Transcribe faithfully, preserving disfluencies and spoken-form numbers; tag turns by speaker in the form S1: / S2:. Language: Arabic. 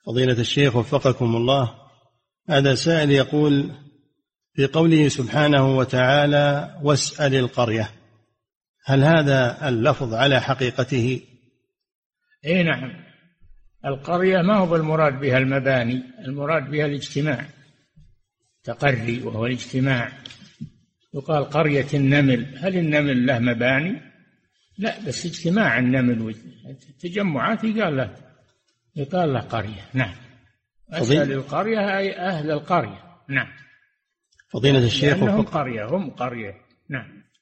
S1: فضيلة الشيخ وفقكم الله، هذا سائل يقول في قوله سبحانه وتعالى واسأل القرية، هل هذا اللفظ على حقيقته؟
S2: اي نعم، القرية ما هو المراد بها المباني، المراد بها الاجتماع، تقري وهو الاجتماع. يقال قرية النمل، هل النمل له مباني؟ لا، بس اجتماع النمل والتجمعات يقال له يقال له قرية. نعم، أسأل القرية أي أهل القرية. نعم،
S1: فضيلة الشيخ
S2: لأنهم قرية، هم قرية. نعم.